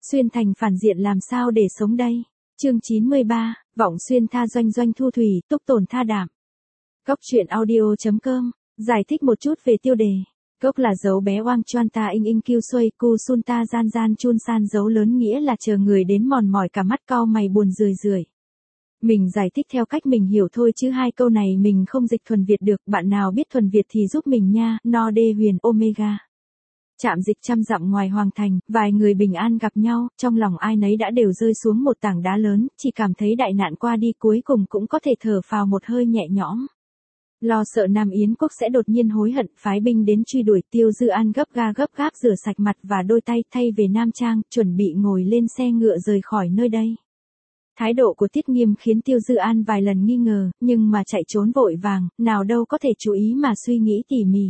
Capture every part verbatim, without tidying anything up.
Xuyên thành phản diện làm sao để sống đây? Chương chín mươi ba, Vọng Xuyên tha doanh doanh thu thủy, túc tồn tha đảm. Cốc truyện audio.com, giải thích một chút về tiêu đề. Cốc là dấu bé oang choan ta in in kiêu xuôi, cu sun ta gian gian chun san, dấu lớn nghĩa là chờ người đến mòn mỏi cả mắt cau mày buồn rười rượi. Mình giải thích theo cách mình hiểu thôi chứ hai câu này mình không dịch thuần Việt được, bạn nào biết thuần Việt thì giúp mình nha, no đê huyền omega. Trạm dịch trăm dặm ngoài hoàng thành, vài người bình an gặp nhau, trong lòng ai nấy đã đều rơi xuống một tảng đá lớn, chỉ cảm thấy đại nạn qua đi cuối cùng cũng có thể thở phào một hơi nhẹ nhõm. Lo sợ Nam Yến quốc sẽ đột nhiên hối hận, phái binh đến truy đuổi, Tiêu Dư An gấp ga gấp gáp rửa sạch mặt và đôi tay, thay về Nam Trang, chuẩn bị ngồi lên xe ngựa rời khỏi nơi đây. Thái độ của Tiết Nghiêm khiến Tiêu Dư An vài lần nghi ngờ, nhưng mà chạy trốn vội vàng, nào đâu có thể chú ý mà suy nghĩ tỉ mỉ.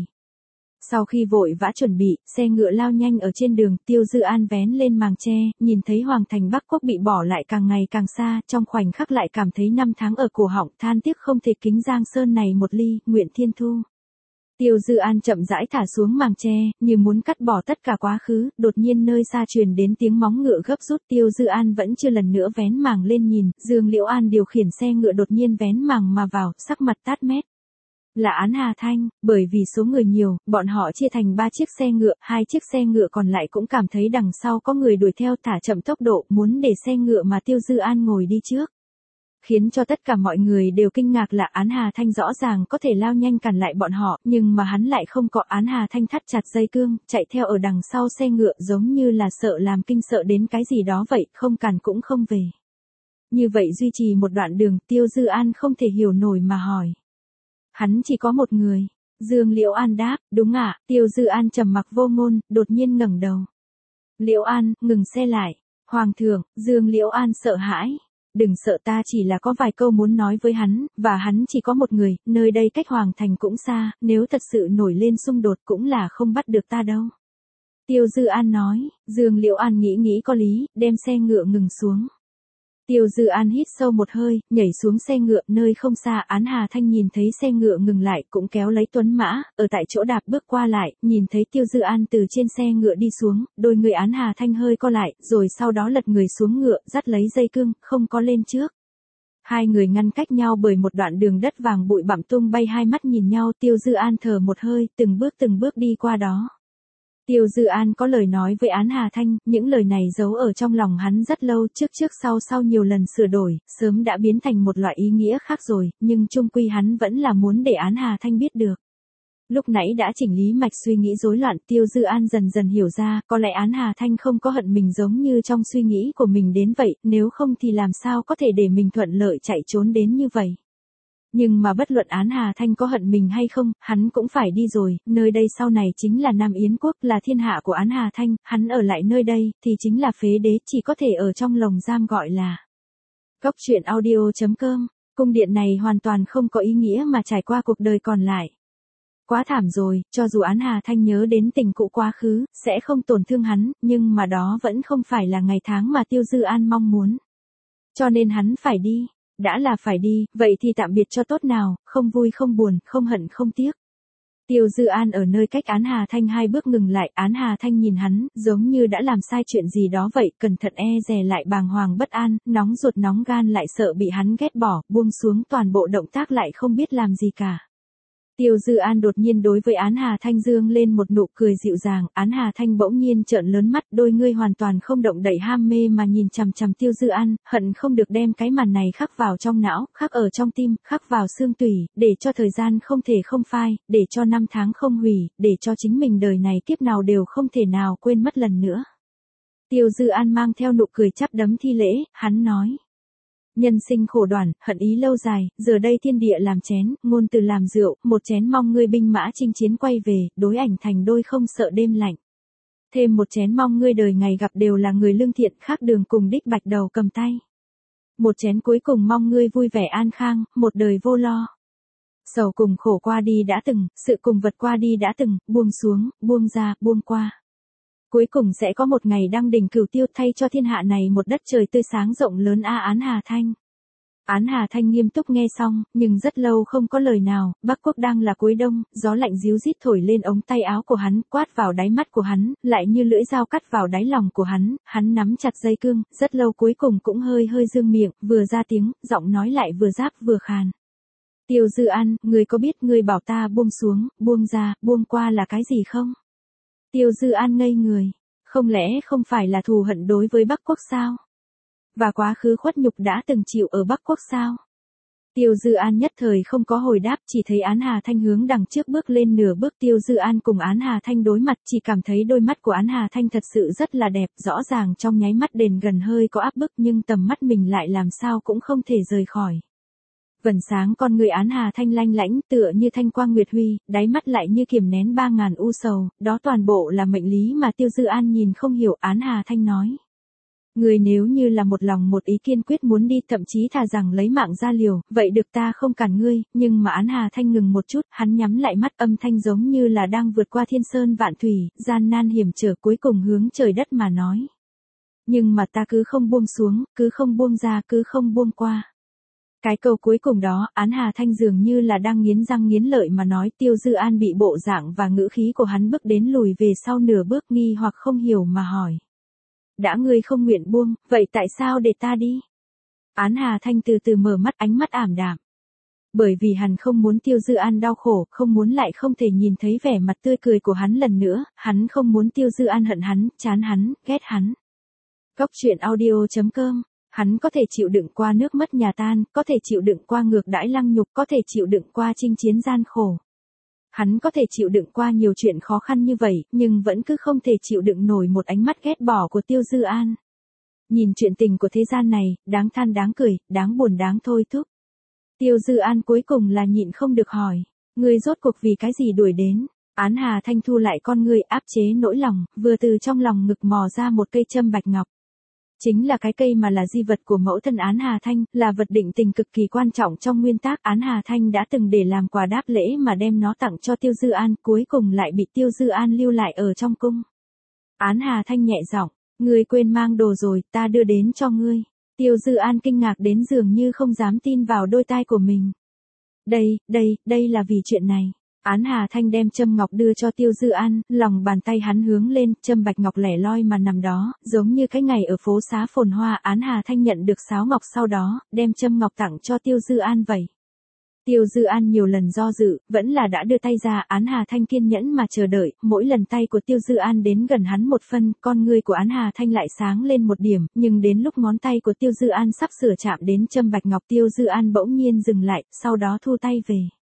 Sau khi vội vã chuẩn bị, xe ngựa lao nhanh ở trên đường, Tiêu Dư An vén lên màng che, nhìn thấy hoàng thành Bắc Quốc bị bỏ lại càng ngày càng xa, trong khoảnh khắc lại cảm thấy năm tháng ở cổ họng, than tiếc không thể kính Giang Sơn này một ly, nguyện thiên thu. Tiêu Dư An chậm rãi thả xuống màng che, như muốn cắt bỏ tất cả quá khứ, đột nhiên nơi xa truyền đến tiếng móng ngựa gấp rút. Tiêu Dư An vẫn chưa lần nữa vén màng lên nhìn, Dương Liễu An điều khiển xe ngựa đột nhiên vén màng mà vào, sắc mặt tát mét. Là Án Hà Thanh, bởi vì số người nhiều, bọn họ chia thành ba chiếc xe ngựa, hai chiếc xe ngựa còn lại cũng cảm thấy đằng sau có người đuổi theo, thả chậm tốc độ, muốn để xe ngựa mà Tiêu Dư An ngồi đi trước. Khiến cho tất cả mọi người đều kinh ngạc là Án Hà Thanh rõ ràng có thể lao nhanh cản lại bọn họ, nhưng mà hắn lại không có. Án Hà Thanh thắt chặt dây cương, chạy theo ở đằng sau xe ngựa giống như là sợ làm kinh sợ đến cái gì đó vậy, không cản cũng không về. Như vậy duy trì một đoạn đường, Tiêu Dư An không thể hiểu nổi mà hỏi. Hắn chỉ có một người. Dương Liễu An đáp, đúng ạ. Tiêu Dư An trầm mặc vô ngôn, đột nhiên ngẩng đầu. Liễu An, ngừng xe lại. Hoàng thượng, Dương Liễu An sợ hãi. Đừng sợ, ta chỉ là có vài câu muốn nói với hắn, và hắn chỉ có một người, nơi đây cách hoàng thành cũng xa, nếu thật sự nổi lên xung đột cũng là không bắt được ta đâu. Tiêu Dư An nói. Dương Liễu An nghĩ nghĩ có lý, đem xe ngựa ngừng xuống. Tiêu Dư An hít sâu một hơi, nhảy xuống xe ngựa, nơi không xa. Án Hà Thanh nhìn thấy xe ngựa ngừng lại, cũng kéo lấy tuấn mã, ở tại chỗ đạp bước qua lại, nhìn thấy Tiêu Dư An từ trên xe ngựa đi xuống, đôi người Án Hà Thanh hơi co lại, rồi sau đó lật người xuống ngựa, dắt lấy dây cương, không có lên trước. Hai người ngăn cách nhau bởi một đoạn đường đất vàng bụi bặm tung bay, hai mắt nhìn nhau, Tiêu Dư An thở một hơi, từng bước từng bước đi qua đó. Tiêu Dư An có lời nói với Án Hà Thanh, những lời này giấu ở trong lòng hắn rất lâu, trước trước sau sau nhiều lần sửa đổi, sớm đã biến thành một loại ý nghĩa khác rồi, nhưng chung quy hắn vẫn là muốn để Án Hà Thanh biết được. Lúc nãy đã chỉnh lý mạch suy nghĩ rối loạn, Tiêu Dư An dần dần hiểu ra, có lẽ Án Hà Thanh không có hận mình giống như trong suy nghĩ của mình đến vậy, nếu không thì làm sao có thể để mình thuận lợi chạy trốn đến như vậy. Nhưng mà bất luận Án Hà Thanh có hận mình hay không, hắn cũng phải đi rồi, nơi đây sau này chính là Nam Yến quốc, là thiên hạ của Án Hà Thanh, hắn ở lại nơi đây, thì chính là phế đế, chỉ có thể ở trong lồng giam gọi là. Cốc truyện audio.com, cung điện này hoàn toàn không có ý nghĩa mà trải qua cuộc đời còn lại. Quá thảm rồi, cho dù Án Hà Thanh nhớ đến tình cũ quá khứ, sẽ không tổn thương hắn, nhưng mà đó vẫn không phải là ngày tháng mà Tiêu Dư An mong muốn. Cho nên hắn phải đi. Đã là phải đi, vậy thì tạm biệt cho tốt nào, không vui không buồn, không hận không tiếc. Tiêu Dư An ở nơi cách Án Hà Thanh hai bước ngừng lại, Án Hà Thanh nhìn hắn, giống như đã làm sai chuyện gì đó vậy, cẩn thận e dè lại, bàng hoàng bất an, nóng ruột nóng gan, lại sợ bị hắn ghét bỏ, buông xuống toàn bộ động tác lại không biết làm gì cả. Tiêu Dư An đột nhiên đối với Án Hà Thanh dương lên một nụ cười dịu dàng, Án Hà Thanh bỗng nhiên trợn lớn mắt, đôi ngươi hoàn toàn không động đậy ham mê mà nhìn chằm chằm Tiêu Dư An, hận không được đem cái màn này khắc vào trong não, khắc ở trong tim, khắc vào xương tủy, để cho thời gian không thể không phai, để cho năm tháng không hủy, để cho chính mình đời này kiếp nào đều không thể nào quên mất lần nữa. Tiêu Dư An mang theo nụ cười chắp đấm thi lễ, hắn nói. Nhân sinh khổ đoản, hận ý lâu dài, giờ đây thiên địa làm chén, ngôn từ làm rượu, một chén mong ngươi binh mã chinh chiến quay về, đối ảnh thành đôi không sợ đêm lạnh. Thêm một chén mong ngươi đời ngày gặp đều là người lương thiện, khác đường cùng đích bạch đầu cầm tay. Một chén cuối cùng mong ngươi vui vẻ an khang, một đời vô lo. Sầu cùng khổ qua đi đã từng, sự cùng vật qua đi đã từng, buông xuống, buông ra, buông qua. Cuối cùng sẽ có một ngày đăng đỉnh cửu tiêu, thay cho thiên hạ này một đất trời tươi sáng rộng lớn a Án Hà Thanh. Án Hà Thanh nghiêm túc nghe xong, nhưng rất lâu không có lời nào, Bắc Quốc đang là cuối đông, gió lạnh ríu rít thổi lên ống tay áo của hắn, quát vào đáy mắt của hắn, lại như lưỡi dao cắt vào đáy lòng của hắn, hắn nắm chặt dây cương, rất lâu cuối cùng cũng hơi hơi dương miệng, vừa ra tiếng, giọng nói lại vừa giáp vừa khàn. Tiêu Dư An, ngươi có biết ngươi bảo ta buông xuống, buông ra, buông qua là cái gì không? Tiêu Dư An ngây người, không lẽ không phải là thù hận đối với Bắc Quốc sao? Và quá khứ khuất nhục đã từng chịu ở Bắc Quốc sao? Tiêu Dư An nhất thời không có hồi đáp, chỉ thấy Án Hà Thanh hướng đằng trước bước lên nửa bước. Tiêu Dư An cùng Án Hà Thanh đối mặt, chỉ cảm thấy đôi mắt của Án Hà Thanh thật sự rất là đẹp, rõ ràng trong nháy mắt đền gần hơi có áp bức, nhưng tầm mắt mình lại làm sao cũng không thể rời khỏi. Vầng sáng con người Án Hà Thanh lanh lãnh, tựa như thanh quang nguyệt huy, đáy mắt lại như kiềm nén ba ngàn u sầu, đó toàn bộ là mệnh lý mà Tiêu Dư An nhìn không hiểu. Án Hà Thanh nói: Người nếu như là một lòng một ý kiên quyết muốn đi, thậm chí thà rằng lấy mạng ra liều, vậy được ta không cản ngươi, nhưng mà Án Hà Thanh ngừng một chút, hắn nhắm lại mắt, âm thanh giống như là đang vượt qua thiên sơn vạn thủy, gian nan hiểm trở, cuối cùng hướng trời đất mà nói. Nhưng mà ta cứ không buông xuống, cứ không buông ra, cứ không buông qua. Cái câu cuối cùng đó, Án Hà Thanh dường như là đang nghiến răng nghiến lợi mà nói. Tiêu Dư An bị bộ dạng và ngữ khí của hắn bước đến lùi về sau nửa bước, nghi hoặc không hiểu mà hỏi. Đã ngươi không nguyện buông, vậy tại sao để ta đi? Án Hà Thanh từ từ mở mắt, ánh mắt ảm đạm. Bởi vì hắn không muốn Tiêu Dư An đau khổ, không muốn lại không thể nhìn thấy vẻ mặt tươi cười của hắn lần nữa, hắn không muốn Tiêu Dư An hận hắn, chán hắn, ghét hắn. Góc truyện audio chấm com. Hắn có thể chịu đựng qua nước mất nhà tan, có thể chịu đựng qua ngược đãi lăng nhục, có thể chịu đựng qua chinh chiến gian khổ. Hắn có thể chịu đựng qua nhiều chuyện khó khăn như vậy, nhưng vẫn cứ không thể chịu đựng nổi một ánh mắt ghét bỏ của Tiêu Dư An. Nhìn chuyện tình của thế gian này, đáng than đáng cười, đáng buồn đáng thôi thúc. Tiêu Dư An cuối cùng là nhịn không được hỏi, ngươi rốt cuộc vì cái gì đuổi đến? Án Hà Thanh thu lại con ngươi, áp chế nỗi lòng, vừa từ trong lòng ngực mò ra một cây châm bạch ngọc. Chính là cái cây mà là di vật của mẫu thân Án Hà Thanh, là vật định tình cực kỳ quan trọng trong nguyên tác. Án Hà Thanh đã từng để làm quà đáp lễ mà đem nó tặng cho Tiêu Dư An, cuối cùng lại bị Tiêu Dư An lưu lại ở trong cung. Án Hà Thanh nhẹ giọng, ngươi quên mang đồ rồi, ta đưa đến cho ngươi. Tiêu Dư An kinh ngạc đến dường như không dám tin vào đôi tai của mình. Đây, đây, đây là vì chuyện này. Án Hà Thanh đem châm ngọc đưa cho Tiêu Dư An, lòng bàn tay hắn hướng lên, châm bạch ngọc lẻ loi mà nằm đó, giống như cái ngày ở phố xá phồn hoa. Án Hà Thanh nhận được sáo ngọc sau đó, đem châm ngọc tặng cho Tiêu Dư An vậy. Tiêu Dư An nhiều lần do dự, vẫn là đã đưa tay ra. Án Hà Thanh kiên nhẫn mà chờ đợi, mỗi lần tay của Tiêu Dư An đến gần hắn một phân, con ngươi của Án Hà Thanh lại sáng lên một điểm, nhưng đến lúc ngón tay của Tiêu Dư An sắp sửa chạm đến châm bạch ngọc, Tiêu Dư An bỗng nhiên dừng lại, sau đó thu tay về.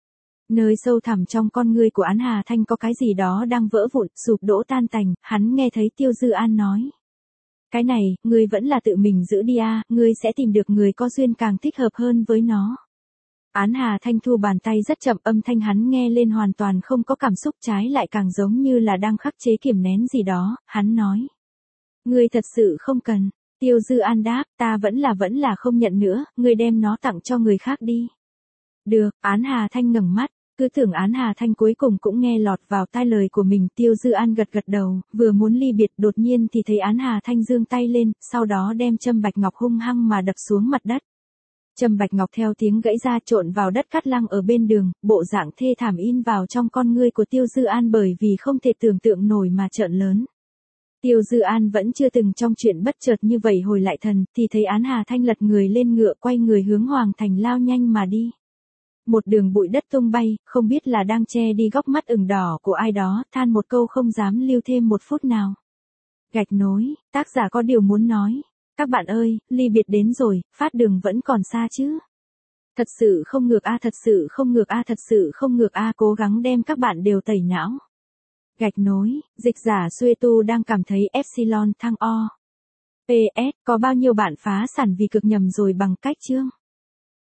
Nơi sâu thẳm trong con ngươi của Án Hà Thanh có cái gì đó đang vỡ vụn, sụp đổ tan tành, hắn nghe thấy Tiêu Dư An nói. Cái này, ngươi vẫn là tự mình giữ đi a, ngươi sẽ tìm được người có duyên càng thích hợp hơn với nó. Án Hà Thanh thu bàn tay rất chậm, âm thanh hắn nghe lên hoàn toàn không có cảm xúc, trái lại càng giống như là đang khắc chế kiềm nén gì đó, hắn nói. Ngươi thật sự không cần. Tiêu Dư An đáp, ta vẫn là vẫn là không nhận nữa, ngươi đem nó tặng cho người khác đi. Được, Án Hà Thanh ngẩng mắt, cứ tưởng Án Hà Thanh cuối cùng cũng nghe lọt vào tai lời của mình. Tiêu Dư An gật gật đầu, vừa muốn ly biệt, đột nhiên thì thấy Án Hà Thanh giương tay lên, sau đó đem châm bạch ngọc hung hăng mà đập xuống mặt đất. Châm bạch ngọc theo tiếng gãy ra trộn vào đất cát lăng ở bên đường, bộ dạng thê thảm in vào trong con ngươi của Tiêu Dư An bởi vì không thể tưởng tượng nổi mà trợn lớn. Tiêu Dư An vẫn chưa từng trong chuyện bất chợt như vậy hồi lại thần, thì thấy Án Hà Thanh lật người lên ngựa, quay người hướng Hoàng Thành lao nhanh mà đi. Một đường bụi đất tung bay, không biết là đang che đi góc mắt ửng đỏ của ai đó, than một câu không dám lưu thêm một phút nào. Gạch nối, tác giả có điều muốn nói. Các bạn ơi, ly biệt đến rồi, phát đường vẫn còn xa chứ. Thật sự không ngược a, thật sự không ngược a, thật sự không ngược a, cố gắng đem các bạn đều tẩy não. Gạch nối, dịch giả Xuê Tu đang cảm thấy epsilon thăng o. pê ét, có bao nhiêu bạn phá sản vì cực nhầm rồi bằng cách chương.